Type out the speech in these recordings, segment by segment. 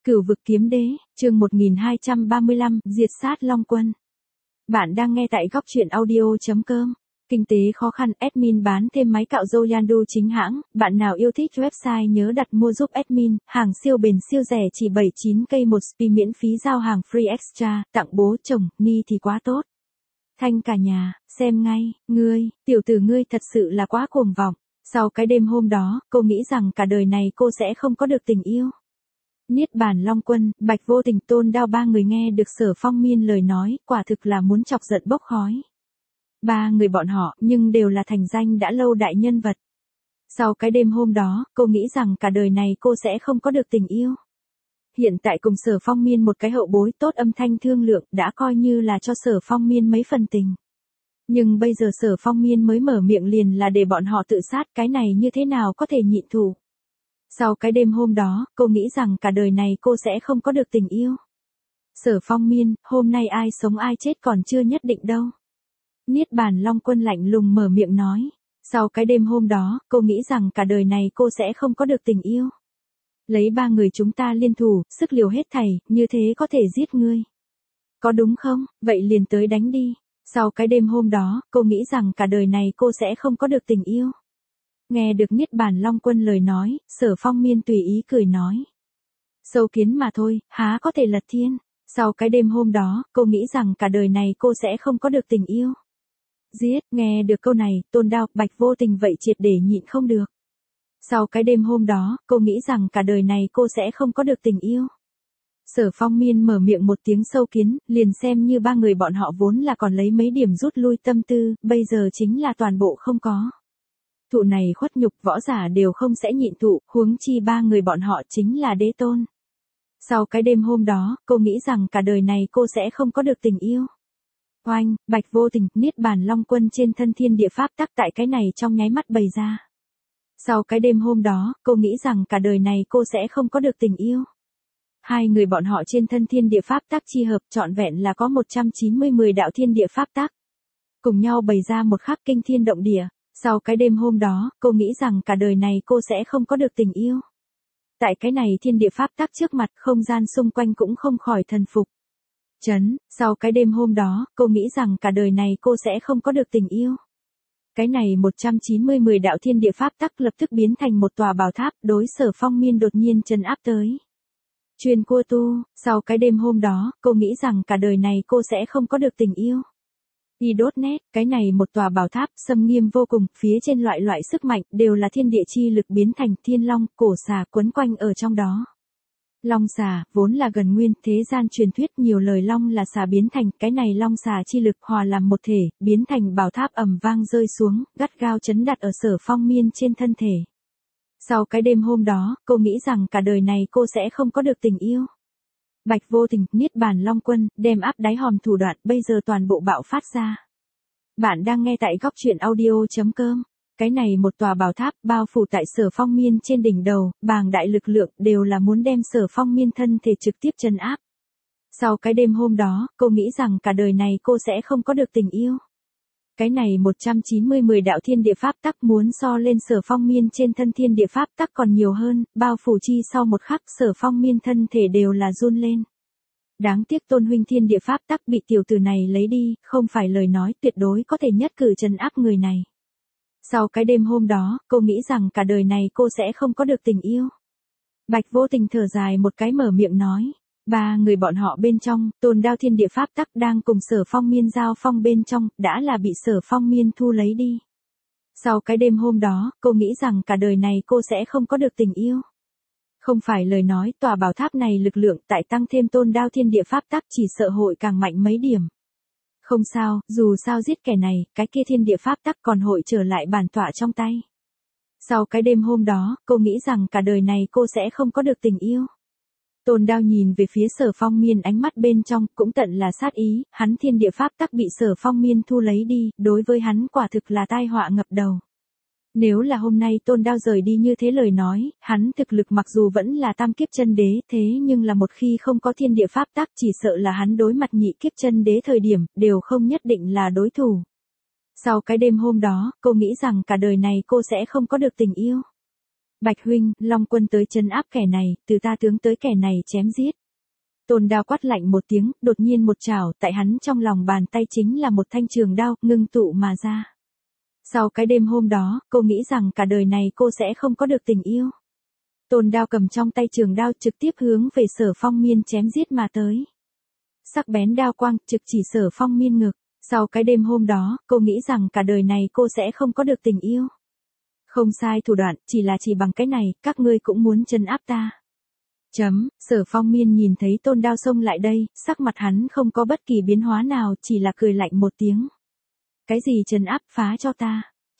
Cửu vực kiếm đế, chương 1235, diệt sát Long Quân. Bạn đang nghe tại góc truyện audio.com. Kinh tế khó khăn, admin bán thêm máy cạo râu Yandu chính hãng, bạn nào yêu thích website nhớ đặt mua giúp admin, hàng siêu bền siêu rẻ chỉ 79k một spi miễn phí giao hàng free extra, tặng bố chồng, ni thì quá tốt. Thanh cả nhà, xem ngay, tiểu tử ngươi thật sự là quá cuồng vọng. Sau cái đêm hôm đó, cô nghĩ rằng cả đời này cô sẽ không có được tình yêu. Niết bàn Long Quân, Bạch Vô Tình, Tôn Đao ba người nghe được Sở Phong Miên lời nói, quả thực là muốn chọc giận bốc khói. Ba người bọn họ, nhưng đều là thành danh đã lâu đại nhân vật. Sau cái đêm hôm đó, cô nghĩ rằng cả đời này cô sẽ không có được tình yêu. Hiện tại cùng Sở Phong Miên một cái hậu bối tốt âm thanh thương lượng đã coi như là cho Sở Phong Miên mấy phần tình. Nhưng bây giờ Sở Phong Miên mới mở miệng liền là để bọn họ tự sát, cái này như thế nào có thể nhịn thù. Sau cái đêm hôm đó, cô nghĩ rằng cả đời này cô sẽ không có được tình yêu. Sở Phong Miên, hôm nay ai sống ai chết còn chưa nhất định đâu. Niết bàn Long Quân lạnh lùng mở miệng nói. Sau cái đêm hôm đó, cô nghĩ rằng cả đời này cô sẽ không có được tình yêu. Lấy ba người chúng ta liên thủ, sức liều hết thảy, như thế có thể giết ngươi. Có đúng không? Vậy liền tới đánh đi. Sau cái đêm hôm đó, cô nghĩ rằng cả đời này cô sẽ không có được tình yêu. Nghe được Niết bàn Long Quân lời nói, Sở Phong Miên tùy ý cười nói. Sâu kiến mà thôi, há có thể lật thiên. Sau cái đêm hôm đó, cô nghĩ rằng cả đời này cô sẽ không có được tình yêu. Giết, nghe được câu này, Tôn Đao, Bạch Vô Tình vậy triệt để nhịn không được. Sau cái đêm hôm đó, cô nghĩ rằng cả đời này cô sẽ không có được tình yêu. Sở Phong Miên mở miệng một tiếng sâu kiến, liền xem như ba người bọn họ vốn là còn lấy mấy điểm rút lui tâm tư, bây giờ chính là toàn bộ không có. Thụ này khuất nhục võ giả đều không sẽ nhịn thụ, huống chi ba người bọn họ chính là đế tôn. Sau cái đêm hôm đó, cô nghĩ rằng cả đời này cô sẽ không có được tình yêu. Oanh, Bạch Vô Tình, Niết bàn Long Quân trên thân thiên địa pháp tắc tại cái này trong nháy mắt bày ra. Sau cái đêm hôm đó, cô nghĩ rằng cả đời này cô sẽ không có được tình yêu. Hai người bọn họ trên thân thiên địa pháp tắc chi hợp trọn vẹn là có 190 đạo thiên địa pháp tắc. Cùng nhau bày ra một khắc kinh thiên động địa. Sau cái đêm hôm đó, cô nghĩ rằng cả đời này cô sẽ không có được tình yêu. Tại cái này thiên địa pháp tắc trước mặt, không gian xung quanh cũng không khỏi thần phục. Sau cái đêm hôm đó, cô nghĩ rằng cả đời này cô sẽ không có được tình yêu. Cái này 190 đạo thiên địa pháp tắc lập tức biến thành một tòa bảo tháp, đối Sở Phong Miên đột nhiên trấn áp tới. Truyền cua tu, sau cái đêm hôm đó, cô nghĩ rằng cả đời này cô sẽ không có được tình yêu. Y.net, cái này một tòa bảo tháp, xâm nghiêm vô cùng, phía trên loại sức mạnh, đều là thiên địa chi lực biến thành thiên long, cổ xà quấn quanh ở trong đó. Long xà, vốn là gần nguyên, thế gian truyền thuyết nhiều lời long là xà biến thành, cái này long xà chi lực hòa làm một thể, biến thành bảo tháp ầm vang rơi xuống, gắt gao chấn đặt ở Sở Phong Miên trên thân thể. Sau cái đêm hôm đó, cô nghĩ rằng cả đời này cô sẽ không có được tình yêu. Bạch Vô Tình, Niết bàn Long Quân, đem áp đáy hòm thủ đoạn, bây giờ toàn bộ bạo phát ra. Bạn đang nghe tại góc truyện audio.com. Cái này một tòa bảo tháp, bao phủ tại Sở Phong Miên trên đỉnh đầu, bàng đại lực lượng, đều là muốn đem Sở Phong Miên thân thể trực tiếp trấn áp. Sau cái đêm hôm đó, cô nghĩ rằng cả đời này cô sẽ không có được tình yêu. Cái này 190 đạo thiên địa pháp tắc muốn so lên Sở Phong Miên trên thân thiên địa pháp tắc còn nhiều hơn, bao phủ chi sau một khắc Sở Phong Miên thân thể đều là run lên. Đáng tiếc Tôn huynh thiên địa pháp tắc bị tiểu tử này lấy đi, không phải lời nói tuyệt đối có thể nhất cử trấn áp người này. Sau cái đêm hôm đó, cô nghĩ rằng cả đời này cô sẽ không có được tình yêu. Bạch Vô Tình thở dài một cái mở miệng nói. Ba người bọn họ bên trong, Tôn Đao thiên địa pháp tắc đang cùng Sở Phong Miên giao phong bên trong, đã là bị Sở Phong Miên thu lấy đi. Sau cái đêm hôm đó, cô nghĩ rằng cả đời này cô sẽ không có được tình yêu. Không phải lời nói, tòa bảo tháp này lực lượng tại tăng thêm Tôn Đao thiên địa pháp tắc chỉ sợ hội càng mạnh mấy điểm. Không sao, dù sao giết kẻ này, cái kia thiên địa pháp tắc còn hội trở lại bản tọa trong tay. Sau cái đêm hôm đó, cô nghĩ rằng cả đời này cô sẽ không có được tình yêu. Tôn Đao nhìn về phía Sở Phong Miên ánh mắt bên trong, cũng tận là sát ý, hắn thiên địa pháp tắc bị Sở Phong Miên thu lấy đi, đối với hắn quả thực là tai họa ngập đầu. Nếu là hôm nay Tôn Đao rời đi như thế lời nói, hắn thực lực mặc dù vẫn là tam kiếp chân đế, thế nhưng là một khi không có thiên địa pháp tắc chỉ sợ là hắn đối mặt nhị kiếp chân đế thời điểm, đều không nhất định là đối thủ. Sau cái đêm hôm đó, cô nghĩ rằng cả đời này cô sẽ không có được tình yêu. Bạch huynh, Long Quân tới trấn áp kẻ này, từ ta tướng tới kẻ này chém giết. Tôn Đao quát lạnh một tiếng, đột nhiên một chảo, tại hắn trong lòng bàn tay chính là một thanh trường đao, ngưng tụ mà ra. Sau cái đêm hôm đó, cô nghĩ rằng cả đời này cô sẽ không có được tình yêu. Tôn Đao cầm trong tay trường đao trực tiếp hướng về Sở Phong Miên chém giết mà tới. Sắc bén đao quang trực chỉ Sở Phong Miên ngực. Sau cái đêm hôm đó, cô nghĩ rằng cả đời này cô sẽ không có được tình yêu. Không sai thủ đoạn, chỉ bằng cái này, các ngươi cũng muốn trấn áp ta. Sở Phong Miên nhìn thấy Tôn Đao xông lại đây, sắc mặt hắn không có bất kỳ biến hóa nào, chỉ là cười lạnh một tiếng. Cái gì trấn áp, phá cho ta.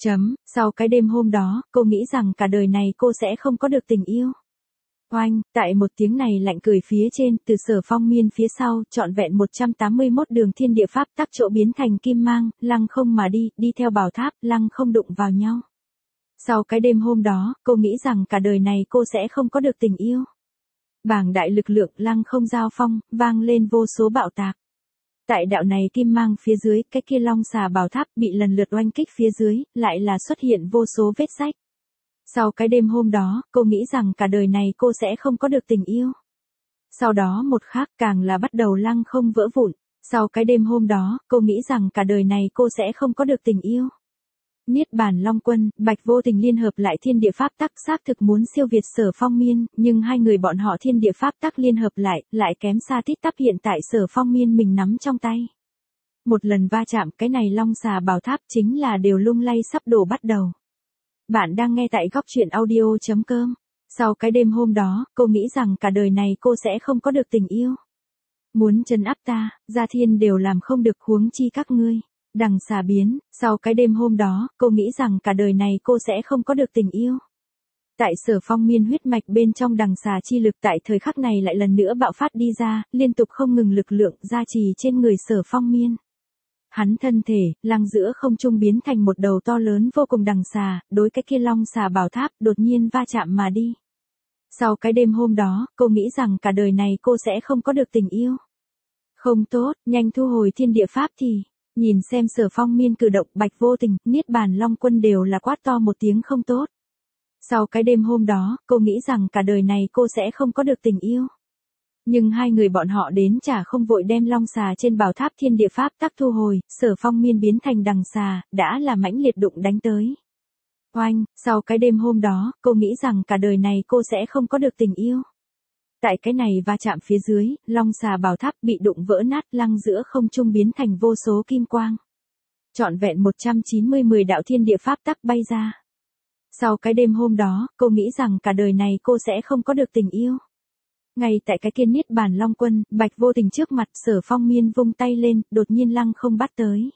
Sau cái đêm hôm đó, cô nghĩ rằng cả đời này cô sẽ không có được tình yêu. Oanh, tại một tiếng này lạnh cười phía trên, từ Sở Phong Miên phía sau, trọn vẹn 181 đường thiên địa pháp tắc chỗ biến thành kim mang, lăng không mà đi theo bảo tháp, lăng không đụng vào nhau. Sau cái đêm hôm đó, cô nghĩ rằng cả đời này cô sẽ không có được tình yêu. Bảng đại lực lượng lăng không giao phong, vang lên vô số bạo tạc. Tại đạo này kim mang phía dưới, cái kia long xà bảo tháp bị lần lượt oanh kích phía dưới, lại là xuất hiện vô số vết rách. Sau cái đêm hôm đó, cô nghĩ rằng cả đời này cô sẽ không có được tình yêu. Sau đó một khắc càng là bắt đầu lăng không vỡ vụn. Sau cái đêm hôm đó, cô nghĩ rằng cả đời này cô sẽ không có được tình yêu. Niết Bàn Long Quân, Bạch Vô Tình liên hợp lại thiên địa pháp tắc xác thực muốn siêu việt Sở Phong Miên, nhưng hai người bọn họ thiên địa pháp tắc liên hợp lại kém xa tít tắp hiện tại Sở Phong Miên mình nắm trong tay. Một lần va chạm, cái này long xà bảo tháp chính là đều lung lay sắp đổ bắt đầu. Bạn đang nghe tại góc truyện audio.com. Sau cái đêm hôm đó, cô nghĩ rằng cả đời này cô sẽ không có được tình yêu. Muốn trấn áp ta, gia thiên đều làm không được, huống chi các ngươi. Đằng xà biến, sau cái đêm hôm đó, cô nghĩ rằng cả đời này cô sẽ không có được tình yêu. Tại Sở Phong Miên huyết mạch bên trong đằng xà chi lực tại thời khắc này lại lần nữa bạo phát đi ra, liên tục không ngừng lực lượng gia trì trên người Sở Phong Miên. Hắn thân thể, lăng giữa không trung biến thành một đầu to lớn vô cùng đằng xà, đối cái kia long xà bảo tháp đột nhiên va chạm mà đi. Sau cái đêm hôm đó, cô nghĩ rằng cả đời này cô sẽ không có được tình yêu. Không tốt, nhanh thu hồi thiên địa pháp thì. Nhìn xem Sở Phong Miên cử động, Bạch Vô Tình, Niết Bàn Long Quân đều là quát to một tiếng không tốt. Sau cái đêm hôm đó, cô nghĩ rằng cả đời này cô sẽ không có được tình yêu. Nhưng hai người bọn họ đến chả không vội đem long xà trên bảo tháp thiên địa pháp tắc thu hồi, Sở Phong Miên biến thành đằng xà, đã là mãnh liệt đụng đánh tới. Oanh, sau cái đêm hôm đó, cô nghĩ rằng cả đời này cô sẽ không có được tình yêu. Tại cái này va chạm phía dưới, long xà bảo tháp bị đụng vỡ nát, lăng giữa không trung biến thành vô số kim quang. Trọn vẹn 190 đạo thiên địa pháp tắc bay ra. Sau cái đêm hôm đó, cô nghĩ rằng cả đời này cô sẽ không có được tình yêu. Ngay tại cái kia Niết Bàn Long Quân, Bạch Vô Tình trước mặt, Sở Phong Miên vung tay lên, đột nhiên lăng không bắt tới.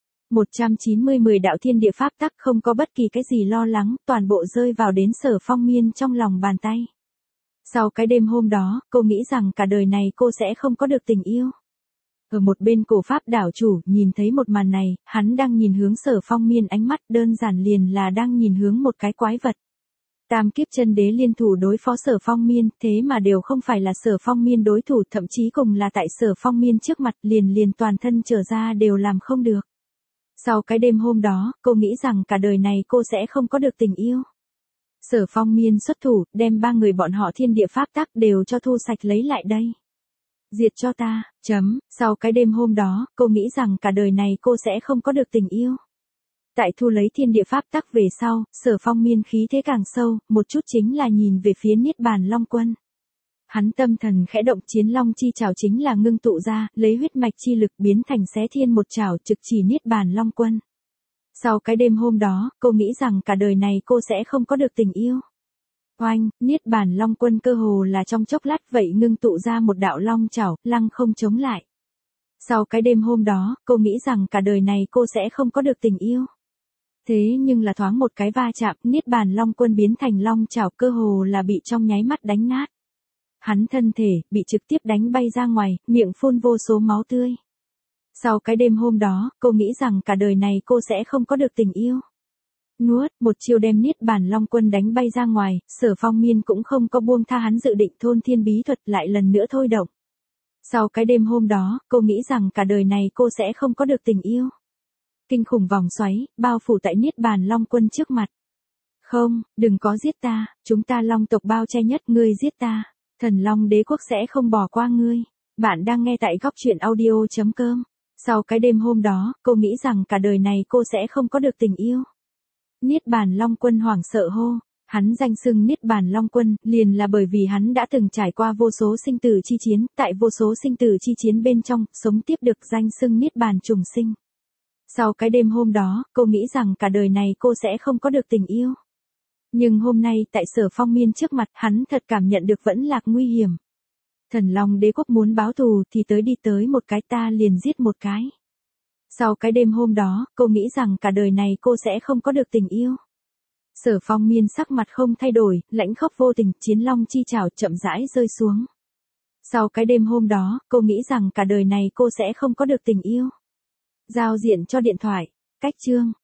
190 đạo thiên địa pháp tắc không có bất kỳ cái gì lo lắng, toàn bộ rơi vào đến Sở Phong Miên trong lòng bàn tay. Sau cái đêm hôm đó, cô nghĩ rằng cả đời này cô sẽ không có được tình yêu. Ở một bên cổ pháp đảo chủ, nhìn thấy một màn này, hắn đang nhìn hướng Sở Phong Miên, ánh mắt đơn giản liền là đang nhìn hướng một cái quái vật. Tam kiếp chân đế liên thủ đối phó Sở Phong Miên, thế mà đều không phải là Sở Phong Miên đối thủ, thậm chí cùng là tại Sở Phong Miên trước mặt liền toàn thân trở ra đều làm không được. Sau cái đêm hôm đó, cô nghĩ rằng cả đời này cô sẽ không có được tình yêu. Sở Phong Miên xuất thủ, đem ba người bọn họ thiên địa pháp tắc đều cho thu sạch lấy lại đây. Diệt cho ta, sau cái đêm hôm đó, cô nghĩ rằng cả đời này cô sẽ không có được tình yêu. Tại thu lấy thiên địa pháp tắc về sau, Sở Phong Miên khí thế càng sâu, một chút chính là nhìn về phía Niết Bàn Long Quân. Hắn tâm thần khẽ động, chiến long chi trảo chính là ngưng tụ ra, lấy huyết mạch chi lực biến thành xé thiên một trảo trực chỉ Niết Bàn Long Quân. Sau cái đêm hôm đó, cô nghĩ rằng cả đời này cô sẽ không có được tình yêu. Oanh, Niết Bàn Long Quân cơ hồ là trong chốc lát vậy ngưng tụ ra một đạo long trảo, lăng không chống lại. Sau cái đêm hôm đó, cô nghĩ rằng cả đời này cô sẽ không có được tình yêu. Thế nhưng là thoáng một cái va chạm, Niết Bàn Long Quân biến thành long trảo, cơ hồ là bị trong nháy mắt đánh nát. Hắn thân thể, bị trực tiếp đánh bay ra ngoài, miệng phun vô số máu tươi. Sau cái đêm hôm đó, cô nghĩ rằng cả đời này cô sẽ không có được tình yêu. Nuốt, một chiêu đem Niết Bàn Long Quân đánh bay ra ngoài, Sở Phong Miên cũng không có buông tha hắn dự định thôn thiên bí thuật lại lần nữa thôi động. Sau cái đêm hôm đó, cô nghĩ rằng cả đời này cô sẽ không có được tình yêu. Kinh khủng vòng xoáy, bao phủ tại Niết Bàn Long Quân trước mặt. Không, đừng có giết ta, chúng ta Long tộc bao che nhất, ngươi giết ta. Thần Long đế quốc sẽ không bỏ qua ngươi. Bạn đang nghe tại góc truyện audio.com. Sau cái đêm hôm đó, cô nghĩ rằng cả đời này cô sẽ không có được tình yêu. Niết Bàn Long Quân hoảng sợ hô. Hắn danh xưng Niết Bàn Long Quân, liền là bởi vì hắn đã từng trải qua vô số sinh tử chi chiến, tại vô số sinh tử chi chiến bên trong, sống tiếp được danh xưng Niết Bàn trùng sinh. Sau cái đêm hôm đó, cô nghĩ rằng cả đời này cô sẽ không có được tình yêu. Nhưng hôm nay tại Sở Phong Miên trước mặt, hắn thật cảm nhận được vẫn lạc nguy hiểm. Thần Long đế quốc muốn báo thù thì đi tới một cái ta liền giết một cái. Sau cái đêm hôm đó, cô nghĩ rằng cả đời này cô sẽ không có được tình yêu. Sở Phong Miên sắc mặt không thay đổi, lãnh khốc vô tình, chiến long chi trảo chậm rãi rơi xuống. Sau cái đêm hôm đó, cô nghĩ rằng cả đời này cô sẽ không có được tình yêu. Giao diện cho điện thoại, cách chương.